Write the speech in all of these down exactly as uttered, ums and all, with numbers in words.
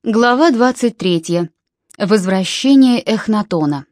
Глава двадцать третья. Возвращение Эхнатона.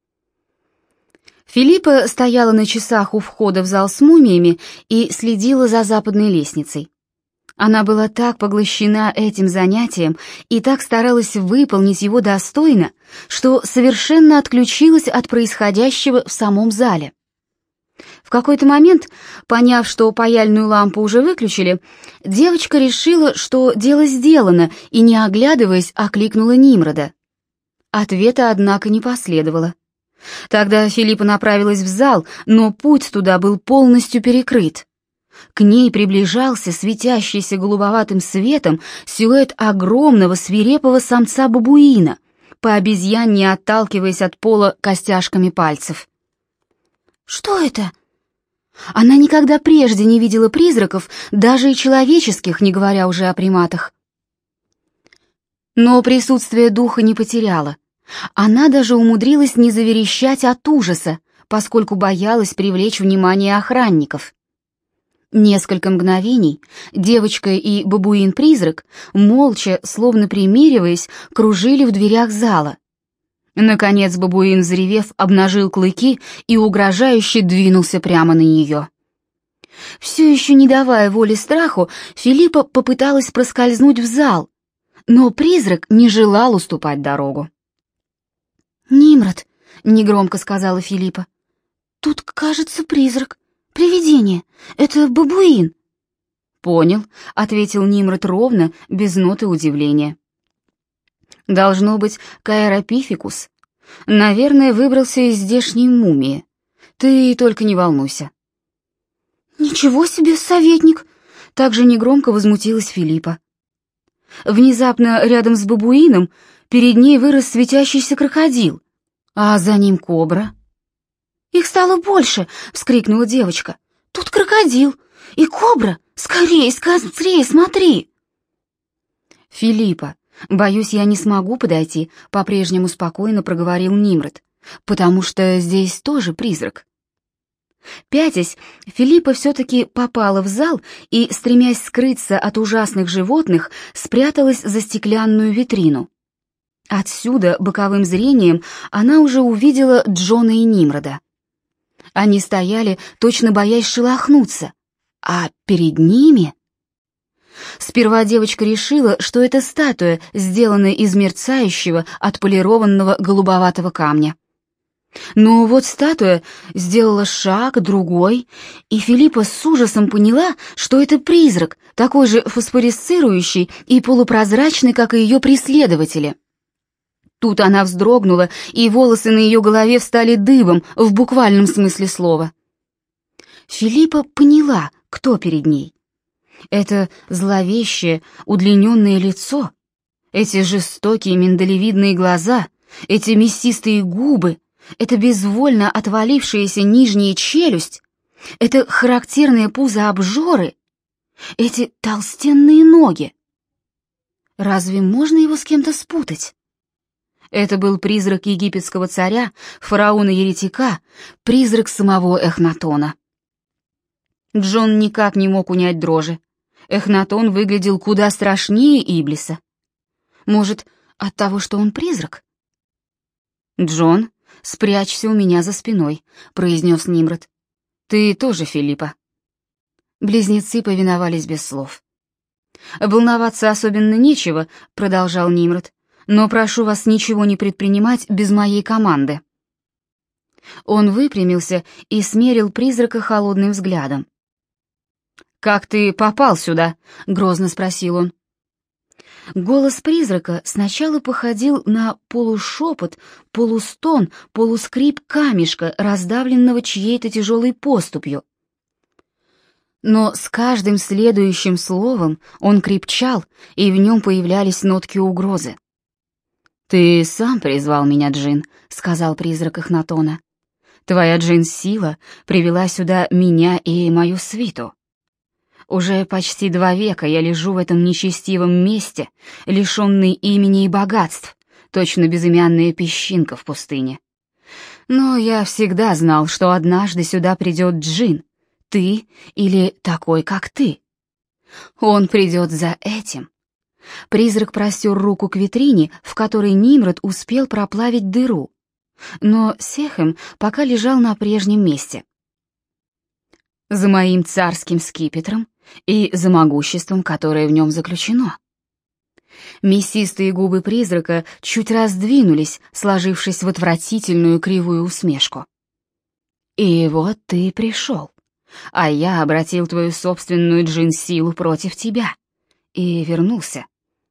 Филиппа стояла на часах у входа в зал с мумиями и следила за западной лестницей. Она была так поглощена этим занятием и так старалась выполнить его достойно, что совершенно отключилась от происходящего в самом зале. В какой-то момент, поняв, что паяльную лампу уже выключили, девочка решила, что дело сделано, и, не оглядываясь, окликнула Нимрода. Ответа, однако, не последовало. Тогда Филиппа направилась в зал, но путь туда был полностью перекрыт. К ней приближался светящийся голубоватым светом силуэт огромного свирепого самца-бабуина, по обезьянне отталкиваясь от пола костяшками пальцев. «Что это?» Она никогда прежде не видела призраков, даже и человеческих, не говоря уже о приматах. Но присутствие духа не потеряла. Она даже умудрилась не заверещать от ужаса, поскольку боялась привлечь внимание охранников. Несколько мгновений девочка и бабуин-призрак, молча, словно примириваясь, кружили в дверях зала. Наконец бабуин, взревев, обнажил клыки и угрожающе двинулся прямо на нее. Все еще не давая воли страху, Филиппа попыталась проскользнуть в зал, но призрак не желал уступать дорогу. «Нимрод», — негромко сказала Филиппа, — «тут, кажется, призрак, привидение, это бабуин». «Понял», — ответил Нимрод ровно, без ноты удивления. Должно быть, Каэропификус. Наверное, выбрался из здешней мумии. Ты только не волнуйся. Ничего себе, советник! Также негромко возмутилась Филиппа. Внезапно рядом с бабуином перед ней вырос светящийся крокодил, а за ним кобра. «Их стало больше!» — вскрикнула девочка. «Тут крокодил и кобра! Скорее, скорее, смотри!» «Филиппа, боюсь, я не смогу подойти», — по-прежнему спокойно проговорил Нимрод, «потому что здесь тоже призрак». Пятясь, Филиппа все-таки попала в зал и, стремясь скрыться от ужасных животных, спряталась за стеклянную витрину. Отсюда, боковым зрением, она уже увидела Джона и Нимрода. Они стояли, точно боясь шелохнуться, а перед ними... Сперва девочка решила, что это статуя, сделанная из мерцающего, отполированного голубоватого камня. Но вот статуя сделала шаг, другой, и Филиппа с ужасом поняла, что это призрак, такой же фосфорисцирующий и полупрозрачный, как и ее преследователи. Тут она вздрогнула, и волосы на ее голове встали дыбом в буквальном смысле слова. Филиппа поняла, кто перед ней. Это зловещее, удлиненное лицо, эти жестокие миндалевидные глаза, эти мясистые губы, эта безвольно отвалившаяся нижняя челюсть, это характерное пузо обжоры, эти толстенные ноги. Разве можно его с кем-то спутать? Это был призрак египетского царя, фараона-еретика, призрак самого Эхнатона. Джон никак не мог унять дрожи. Эхнатон выглядел куда страшнее Иблиса. Может, от того, что он призрак? «Джон, спрячься у меня за спиной», — произнес Нимрод. «Ты тоже, Филиппа». Близнецы повиновались без слов. «Волноваться особенно нечего», — продолжал Нимрод, «но прошу вас ничего не предпринимать без моей команды». Он выпрямился и смерил призрака холодным взглядом. «Как ты попал сюда?» — грозно спросил он. Голос призрака сначала походил на полушепот, полустон, полускрип камешка, раздавленного чьей-то тяжелой поступью. Но с каждым следующим словом он крепчал, и в нем появлялись нотки угрозы. «Ты сам призвал меня, Джин», — сказал призрак Эхнатона. «Твоя Джин-сила привела сюда меня и мою свиту. Уже почти два века я лежу в этом нечестивом месте, лишенный имени и богатств, точно безымянная песчинка в пустыне. Но я всегда знал, что однажды сюда придет Джин, ты или такой, как ты. Он придет за этим, Призрак простер руку к витрине, в которой Нимрод успел проплавить дыру, но Секhem пока лежал на прежнем месте. «За моим царским скипетром и за могуществом, которое в нем заключено». Мясистые губы призрака чуть раздвинулись, сложившись в отвратительную кривую усмешку. «И вот ты пришел, а я обратил твою собственную джин-силу против тебя и вернулся».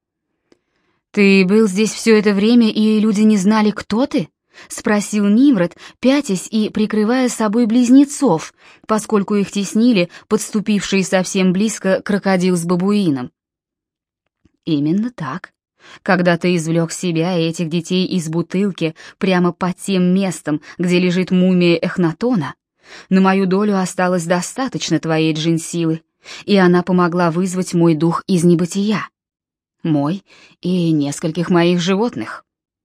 «Ты был здесь все это время, и люди не знали, кто ты?» — спросил Нимрод, пятясь и прикрывая собой близнецов, поскольку их теснили подступившие совсем близко крокодил с бабуином. «Именно так. Когда ты извлек себя и этих детей из бутылки прямо под тем местом, где лежит мумия Эхнатона, на мою долю осталось достаточно твоей джин-силы, и она помогла вызвать мой дух из небытия. Мой и нескольких моих животных».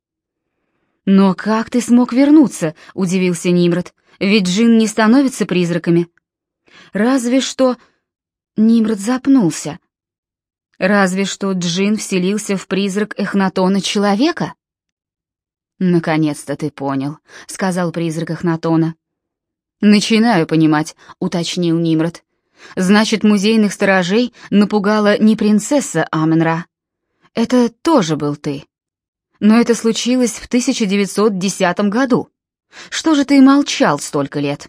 «Но как ты смог вернуться?» — удивился Нимрод. «Ведь джин не становятся призраками». «Разве что...» — Нимрод запнулся. «Разве что джин вселился в призрак Эхнатона человека?» «Наконец-то ты понял», — сказал призрак Эхнатона. «Начинаю понимать», — уточнил Нимрод. «Значит, музейных сторожей напугала не принцесса Амен-Ра. Это тоже был ты. Но это случилось в тысяча девятьсот десятом году. Что же ты молчал столько лет?»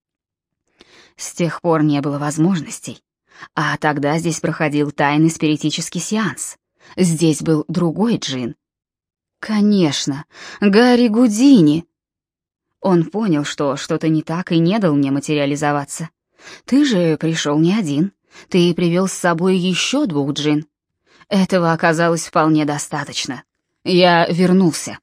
«С тех пор не было возможностей. А тогда здесь проходил тайный спиритический сеанс. Здесь был другой джин». «Конечно, Гарри Гудини». Он понял, что что-то не так, и не дал мне материализоваться. «Ты же пришел не один. Ты привел с собой еще двух джин. Этого оказалось вполне достаточно. Я вернулся».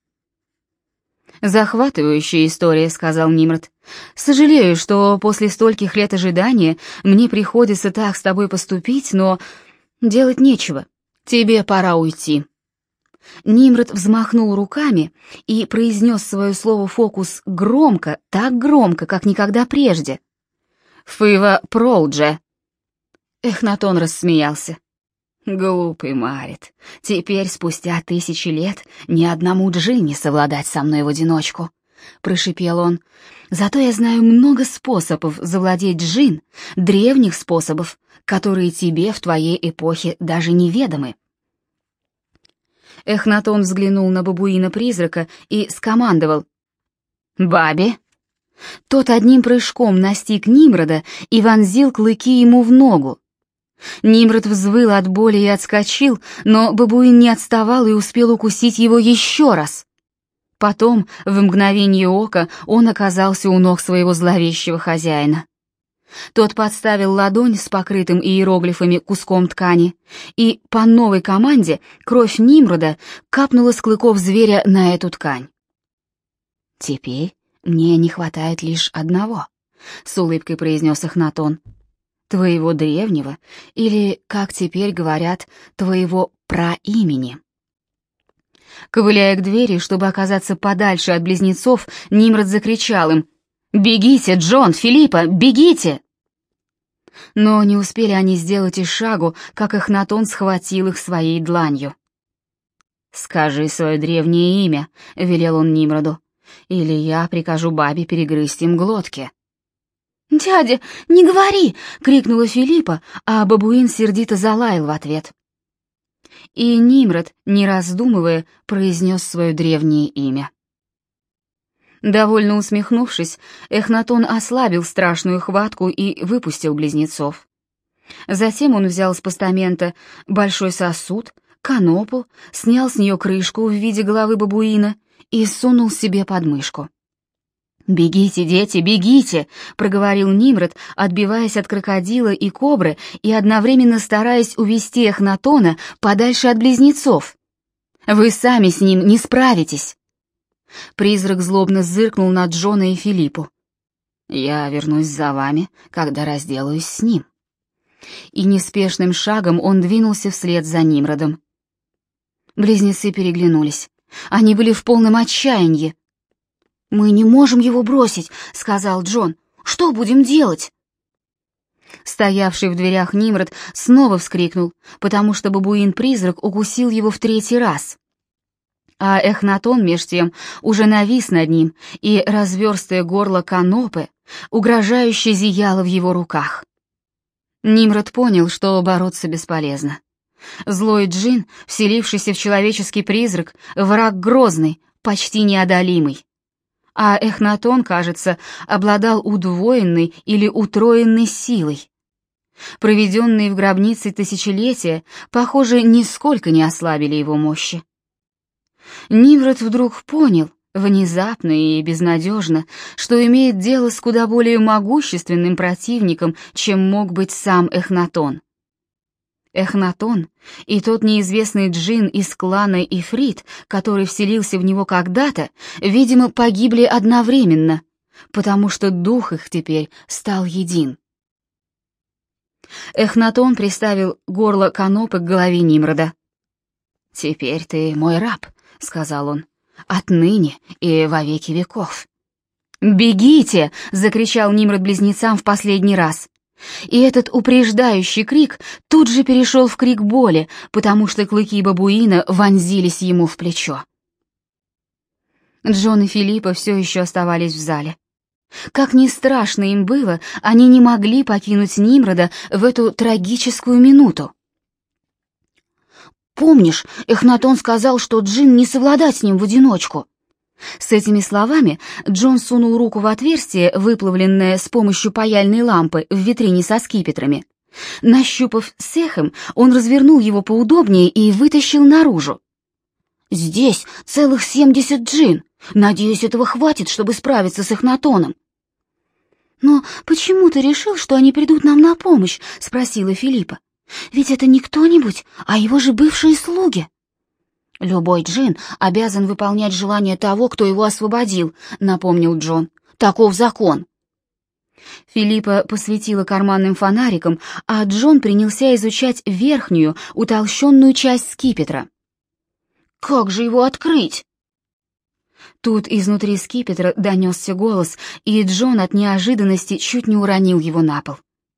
«Захватывающая история», — сказал Нимрод. «Сожалею, что после стольких лет ожидания мне приходится так с тобой поступить, но делать нечего. Тебе пора уйти». Нимрод взмахнул руками и произнес свое слово «фокус» громко, так громко, как никогда прежде. «Фыва Проудже». Эхнатон рассмеялся. «Глупый Марит, теперь, спустя тысячи лет, ни одному джин не совладать со мной в одиночку», — прошипел он. «Зато я знаю много способов завладеть джин, древних способов, которые тебе в твоей эпохе даже неведомы». Эхнатон взглянул на бабуина-призрака и скомандовал: «Баби!». Тот одним прыжком настиг Нимрода и вонзил клыки ему в ногу. Нимрод взвыл от боли и отскочил, но бабуин не отставал и успел укусить его еще раз. Потом, в мгновение ока, он оказался у ног своего зловещего хозяина. Тот подставил ладонь с покрытым иероглифами куском ткани, и по новой команде кровь Нимрода капнула с клыков зверя на эту ткань. «Теперь мне не хватает лишь одного», — с улыбкой произнес Эхнатон. «Твоего древнего, или, как теперь говорят, твоего праимени». Ковыляя к двери, чтобы оказаться подальше от близнецов, Нимрод закричал им: «Бегите, Джон, Филиппа, бегите!» Но не успели они сделать и шагу, как Эхнатон схватил их своей дланью. «Скажи свое древнее имя», — велел он Нимроду, — «или я прикажу бабе перегрызть им глотки». «Дядя, не говори!» — крикнула Филиппа, а бабуин сердито залаял в ответ. И Нимрод, не раздумывая, произнес свое древнее имя. Довольно усмехнувшись, Эхнатон ослабил страшную хватку и выпустил близнецов. Затем он взял с постамента большой сосуд, канопу, снял с нее крышку в виде головы бабуина и сунул себе под мышку. «Бегите, дети, бегите!» — проговорил Нимрод, отбиваясь от крокодила и кобры и одновременно стараясь увести Эхнатона подальше от близнецов. «Вы сами с ним не справитесь!» Призрак злобно зыркнул на Джона и Филиппу. «Я вернусь за вами, когда разделаюсь с ним». И неспешным шагом он двинулся вслед за Нимродом. Близнецы переглянулись. Они были в полном отчаянии. «Мы не можем его бросить», — сказал Джон. «Что будем делать?» Стоявший в дверях Нимрод снова вскрикнул, потому что бабуин-призрак укусил его в третий раз. А Эхнатон, меж тем, уже навис над ним, и разверстое горло Канопы угрожающе зияло в его руках. Нимрод понял, что бороться бесполезно. Злой джин, вселившийся в человеческий призрак, враг грозный, почти неодолимый. А Эхнатон, кажется, обладал удвоенной или утроенной силой. Проведенные в гробнице тысячелетия, похоже, нисколько не ослабили его мощи. Нимрод вдруг понял, внезапно и безнадежно, что имеет дело с куда более могущественным противником, чем мог быть сам Эхнатон. Эхнатон и тот неизвестный джин из клана Ифрит, который вселился в него когда-то, видимо, погибли одновременно, потому что дух их теперь стал един. Эхнатон приставил горло Канопы к голове Нимрода. «Теперь ты мой раб», — сказал он, — «отныне и во веки веков». «Бегите!» — закричал Нимрод близнецам в последний раз. И этот упреждающий крик тут же перешел в крик боли, потому что клыки бабуина вонзились ему в плечо. Джон и Филиппа все еще оставались в зале. Как ни страшно им было, они не могли покинуть Нимрода в эту трагическую минуту. «Помнишь, Эхнатон сказал, что джин не совладать с ним в одиночку?» С этими словами Джон сунул руку в отверстие, выплавленное с помощью паяльной лампы в витрине со скипетрами. Нащупав сехом, он развернул его поудобнее и вытащил наружу. «Здесь целых семьдесят джин. Надеюсь, этого хватит, чтобы справиться с Эхнатоном». «Но почему ты решил, что они придут нам на помощь?» — спросила Филиппа. «Ведь это не кто-нибудь, а его же бывшие слуги». «Любой джин обязан выполнять желание того, кто его освободил», — напомнил Джон. «Таков закон». Филиппа посветила карманным фонариком, а Джон принялся изучать верхнюю, утолщенную часть скипетра. «Как же его открыть?» Тут изнутри скипетра донесся голос, и Джон от неожиданности чуть не уронил его на пол.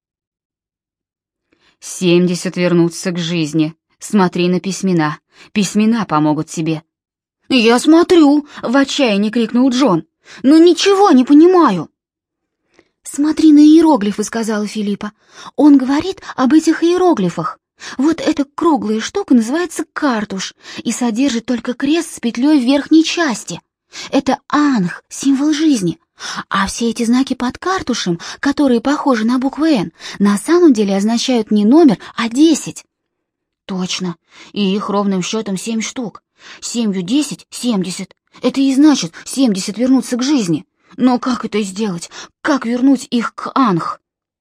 «Семьдесят вернутся к жизни. Смотри на письмена. Письмена помогут тебе». «Я смотрю!» — в отчаянии крикнул Джон. «Но ничего не понимаю!» «Смотри на иероглифы», — сказала Филиппа. «Он говорит об этих иероглифах. Вот эта круглая штука называется картуш и содержит только крест с петлей в верхней части. Это анх, символ жизни. А все эти знаки под картушем, которые похожи на букву «Н», на самом деле означают не номер, а десять». «Точно, и их ровным счетом семь штук. Семью десять — семьдесят. Это и значит семьдесят вернуться к жизни. Но как это сделать? Как вернуть их к анх?»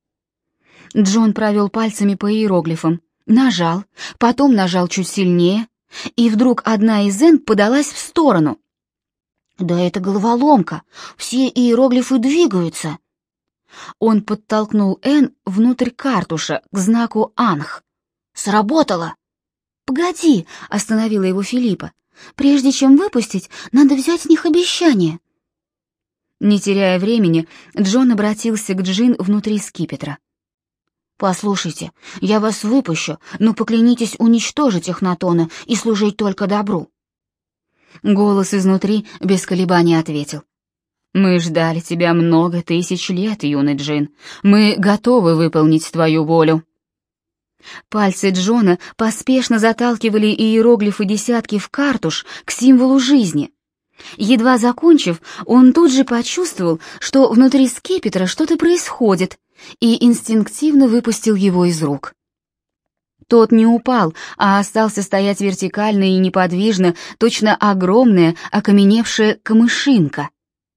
Джон провел пальцами по иероглифам, нажал, потом нажал чуть сильнее, и вдруг одна из «Н» подалась в сторону. «Да это головоломка, все иероглифы двигаются». Он подтолкнул «Н» внутрь картуша, к знаку «Анх». «Сработало!» «Погоди», — остановила его Филиппа. «Прежде чем выпустить, надо взять с них обещание». Не теряя времени, Джон обратился к джин внутри скипетра. «Послушайте, я вас выпущу, но поклянитесь уничтожить Эхнатона и служить только добру». Голос изнутри без колебаний ответил. «Мы ждали тебя много тысяч лет, юный джин. Мы готовы выполнить твою волю». Пальцы Джона поспешно заталкивали иероглифы десятки в картуш к символу жизни. Едва закончив, он тут же почувствовал, что внутри скипетра что-то происходит, и инстинктивно выпустил его из рук. Тот не упал, а остался стоять вертикально и неподвижно, точно огромная, окаменевшая камышинка.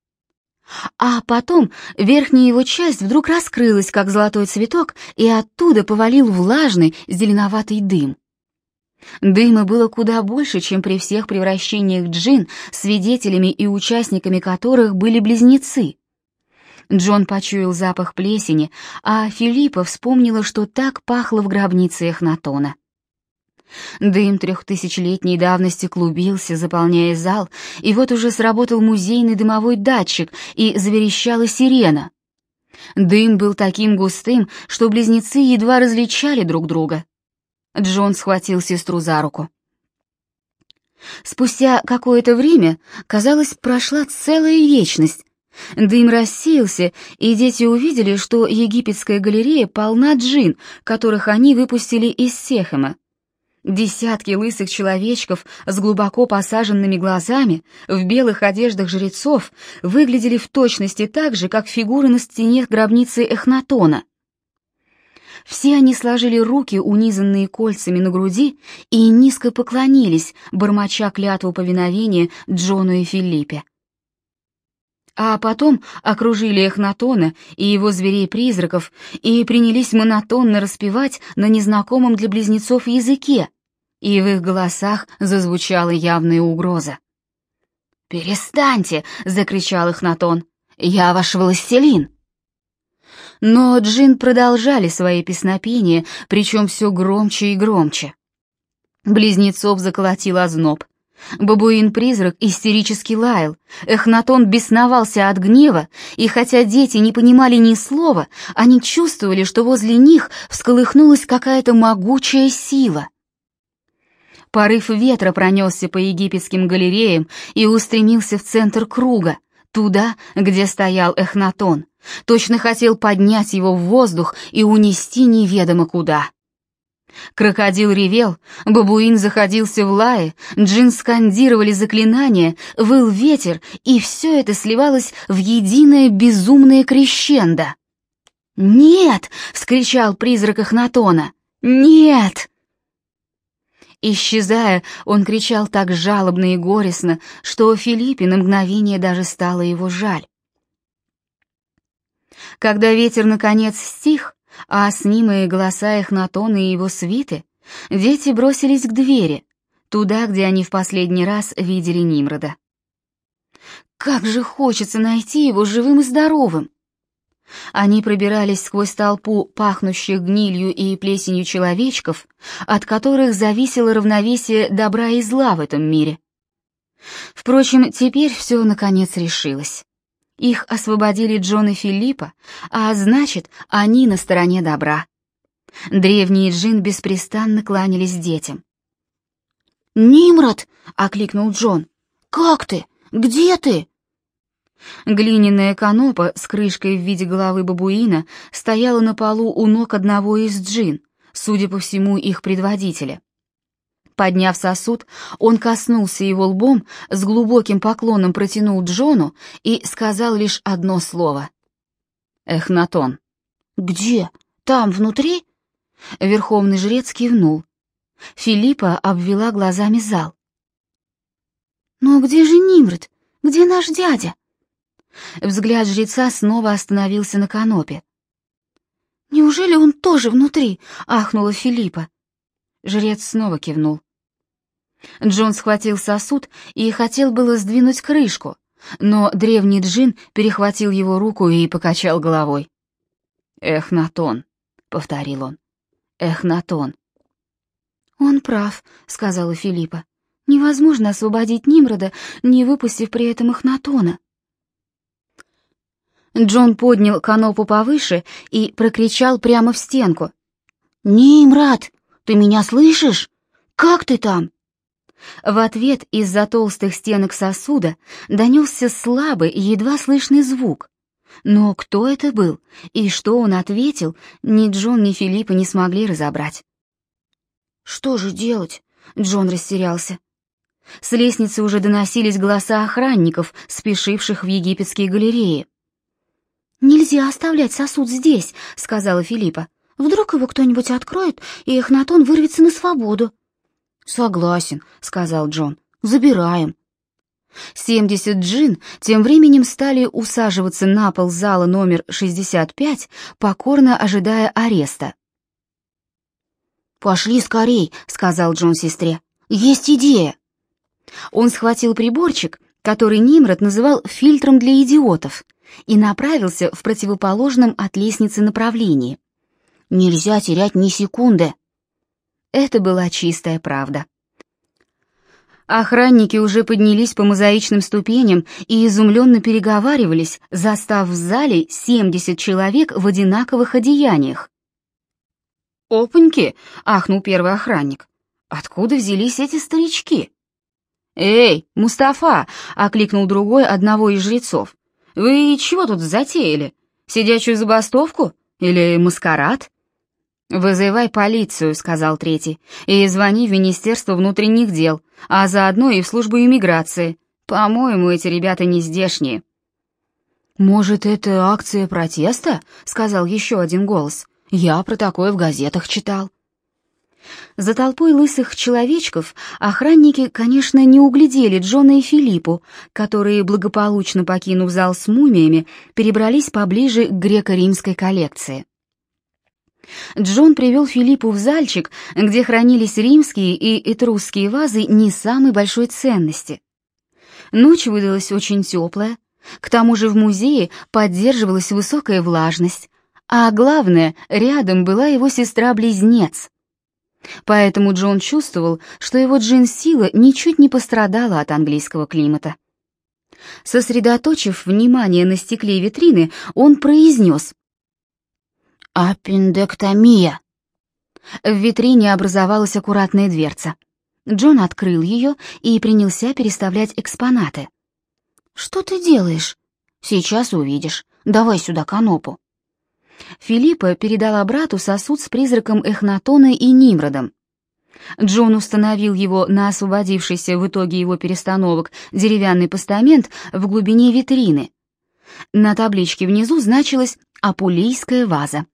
А потом верхняя его часть вдруг раскрылась, как золотой цветок, и оттуда повалил влажный зеленоватый дым. Дыма было куда больше, чем при всех превращениях джин, свидетелями и участниками которых были близнецы. Джон почуял запах плесени, а Филиппа вспомнила, что так пахло в гробнице Эхнатона. Дым трехтысячелетней давности клубился, заполняя зал, и вот уже сработал музейный дымовой датчик, и заверещала сирена. Дым был таким густым, что близнецы едва различали друг друга. Джон схватил сестру за руку. Спустя какое-то время, казалось, прошла целая вечность. Дым рассеялся, и дети увидели, что египетская галерея полна джинн, которых они выпустили из Сехема. Десятки лысых человечков с глубоко посаженными глазами, в белых одеждах жрецов, выглядели в точности так же, как фигуры на стене гробницы Эхнатона. Все они сложили руки, унизанные кольцами на груди, и низко поклонились, бормоча клятву повиновения Джону и Филиппе. А потом окружили Эхнатона и его зверей-призраков и принялись монотонно распевать на незнакомом для близнецов языке, и в их голосах зазвучала явная угроза. «Перестаньте!» — закричал Эхнатон. «Я ваш властелин!» Но джинн продолжали свои песнопения, причем все громче и громче. Близнецов заколотил озноб. Бабуин-призрак истерически лаял, Эхнатон бесновался от гнева, и хотя дети не понимали ни слова, они чувствовали, что возле них всколыхнулась какая-то могучая сила. Порыв ветра пронесся по египетским галереям и устремился в центр круга, туда, где стоял Эхнатон, точно хотел поднять его в воздух и унести неведомо куда. Крокодил ревел, бабуин заходился в лае, джинн скандировали заклинания, выл ветер, и все это сливалось в единое безумное крещендо. «Нет!» — вскричал призрак Эхнатона. «Нет!» Исчезая, он кричал так жалобно и горестно, что Филиппе на мгновение даже стало его жаль. Когда ветер наконец стих, а с ним и голоса Эхнатона и его свиты, дети бросились к двери, туда, где они в последний раз видели Нимрода. Как же хочется найти его живым и здоровым! Они пробирались сквозь толпу пахнущих гнилью и плесенью человечков, от которых зависело равновесие добра и зла в этом мире. Впрочем, теперь все наконец решилось. Их освободили Джон и Филиппа, а значит, они на стороне добра. Древние джинн беспрестанно кланялись детям. «Нимрод!» — окликнул Джон. «Как ты? Где ты?» Глиняная канопа с крышкой в виде головы бабуина стояла на полу у ног одного из джинн, судя по всему, их предводителя. Подняв сосуд, он коснулся его лбом, с глубоким поклоном протянул Джону и сказал лишь одно слово. «Эхнатон». «Где? Там, внутри?» Верховный жрец кивнул. Филиппа обвела глазами зал. «Но где же Нимрод? Где наш дядя?» Взгляд жреца снова остановился на канопе. «Неужели он тоже внутри?» — ахнула Филиппа. Жрец снова кивнул. Джон схватил сосуд и хотел было сдвинуть крышку, но древний джинн перехватил его руку и покачал головой. «Эхнатон», — повторил он, — «Эхнатон». «Он прав», — сказала Филиппа. «Невозможно освободить Нимрода, не выпустив при этом Эхнатона». Джон поднял канопу повыше и прокричал прямо в стенку. «Нимрод, ты меня слышишь? Как ты там?» В ответ из-за толстых стенок сосуда донесся слабый, едва слышный звук. Но кто это был и что он ответил, ни Джон, ни Филиппа не смогли разобрать. «Что же делать?» — Джон растерялся. С лестницы уже доносились голоса охранников, спешивших в египетские галереи. «Нельзя оставлять сосуд здесь», — сказала Филиппа. «Вдруг его кто-нибудь откроет, и Эхнатон вырвется на свободу». «Согласен», — сказал Джон. «Забираем». Семьдесят джинн тем временем стали усаживаться на пол зала номер шестьдесят пять, покорно ожидая ареста. «Пошли скорей», — сказал Джон сестре. «Есть идея». Он схватил приборчик, который Нимрод называл «фильтром для идиотов», и направился в противоположном от лестницы направлении. «Нельзя терять ни секунды». Это была чистая правда. Охранники уже поднялись по мозаичным ступеням и изумленно переговаривались, застав в зале семьдесят человек в одинаковых одеяниях. «Опаньки!» — ахнул первый охранник. «Откуда взялись эти старички?» «Эй, Мустафа!» — окликнул другой одного из жрецов. «Вы чего тут затеяли? Сидячую забастовку? Или маскарад?» «Вызывай полицию», — сказал третий, «и звони в Министерство внутренних дел, а заодно и в службу иммиграции. По-моему, эти ребята не здешние». «Может, это акция протеста?» — сказал еще один голос. «Я про такое в газетах читал». За толпой лысых человечков охранники, конечно, не углядели Джона и Филиппу, которые, благополучно покинув зал с мумиями, перебрались поближе к греко-римской коллекции. Джон привел Филиппу в зальчик, где хранились римские и этрусские вазы не самой большой ценности. Ночь выдалась очень теплая, к тому же в музее поддерживалась высокая влажность, а главное, рядом была его сестра-близнец. Поэтому Джон чувствовал, что его джин-сила ничуть не пострадала от английского климата. Сосредоточив внимание на стекле витрины, он произнес: «Аппендэктомия». В витрине образовалась аккуратная дверца. Джон открыл ее и принялся переставлять экспонаты. «Что ты делаешь?» «Сейчас увидишь. Давай сюда канопу». Филиппа передала брату сосуд с призраком Эхнатона и Нимродом. Джон установил его на освободившийся в итоге его перестановок деревянный постамент в глубине витрины. На табличке внизу значилась «Апулийская ваза».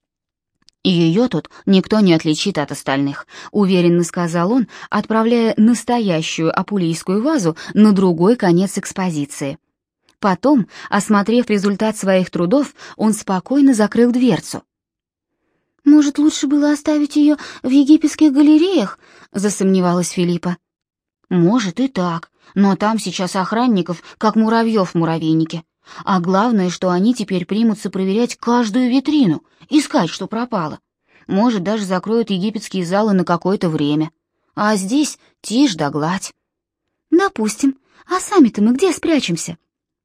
«Ее тут никто не отличит от остальных», — уверенно сказал он, отправляя настоящую апулийскую вазу на другой конец экспозиции. Потом, осмотрев результат своих трудов, он спокойно закрыл дверцу. «Может, лучше было оставить ее в египетских галереях?» — засомневалась Филиппа. «Может и так, но там сейчас охранников, как муравьев в муравейнике. А главное, что они теперь примутся проверять каждую витрину, искать, что пропало. Может, даже закроют египетские залы на какое-то время. А здесь тишь да гладь». «Допустим. А сами-то мы где спрячемся?»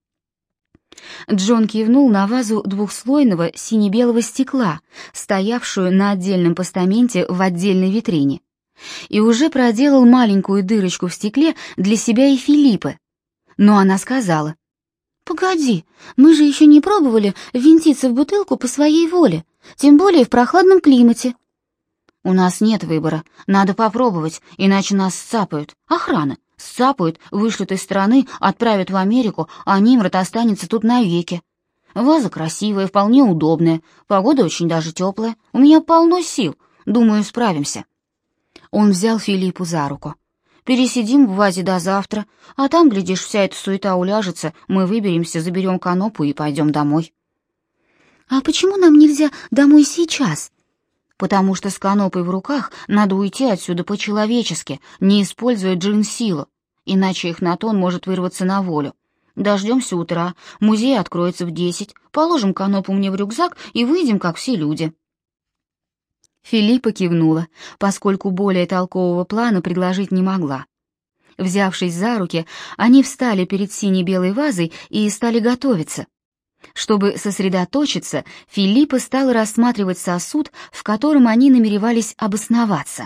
Джон кивнул на вазу двухслойного сине-белого стекла, стоявшую на отдельном постаменте в отдельной витрине, и уже проделал маленькую дырочку в стекле для себя и Филиппы. Но она сказала: «Погоди, мы же еще не пробовали ввинтиться в бутылку по своей воле, тем более в прохладном климате». «У нас нет выбора, надо попробовать, иначе нас сцапают. Охрана. Сцапают, вышлют из страны, отправят в Америку, а Нимрод останется тут навеки. Ваза красивая, вполне удобная, погода очень даже теплая, у меня полно сил, думаю, справимся». Он взял Филиппу за руку. «Пересидим в вазе до завтра, а там, глядишь, вся эта суета уляжется, мы выберемся, заберем канопу и пойдем домой». «А почему нам нельзя домой сейчас?» «Потому что с канопой в руках надо уйти отсюда по-человечески, не используя джин-силу, иначе Эхнатон может вырваться на волю. Дождемся утра, музей откроется в десять, положим канопу мне в рюкзак и выйдем, как все люди». Филиппа кивнула, поскольку более толкового плана предложить не могла. Взявшись за руки, они встали перед сине-белой вазой и стали готовиться. Чтобы сосредоточиться, Филиппа стала рассматривать сосуд, в котором они намеревались обосноваться.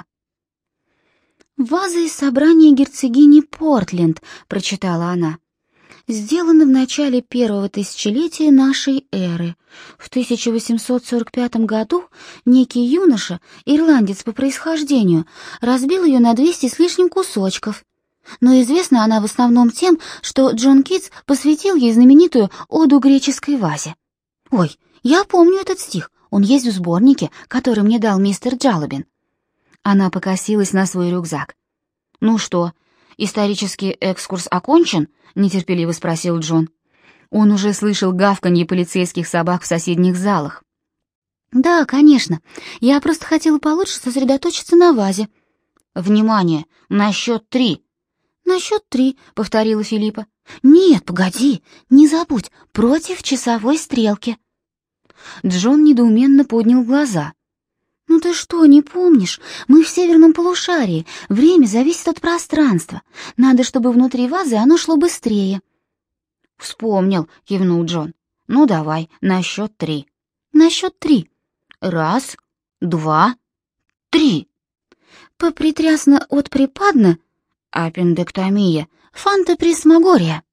«Ваза из собрания герцогини Портленд», — прочитала она. «Сделана в начале первого тысячелетия нашей эры. В тысяча восемьсот сорок пятом году некий юноша, ирландец по происхождению, разбил ее на двести с лишним кусочков. Но известна она в основном тем, что Джон Китс посвятил ей знаменитую оду греческой вазе. Ой, я помню этот стих, он есть в сборнике, который мне дал мистер Джалобин». Она покосилась на свой рюкзак. «Ну что, исторический экскурс окончен?» — нетерпеливо спросил Джон. Он уже слышал гавканье полицейских собак в соседних залах. «Да, конечно. Я просто хотела получше сосредоточиться на вазе». «Внимание! На счет три!» «На счет три», — повторила Филиппа. «Нет, погоди, не забудь, против часовой стрелки». Джон недоуменно поднял глаза. «Ну ты что, не помнишь? Мы в северном полушарии. Время зависит от пространства. Надо, чтобы внутри вазы оно шло быстрее». «Вспомнил», — кивнул Джон. «Ну давай, на счет три». «На счет три». «Раз, два, три». Попритрясно от припадно, аппендэктомия, фантаприсмагория.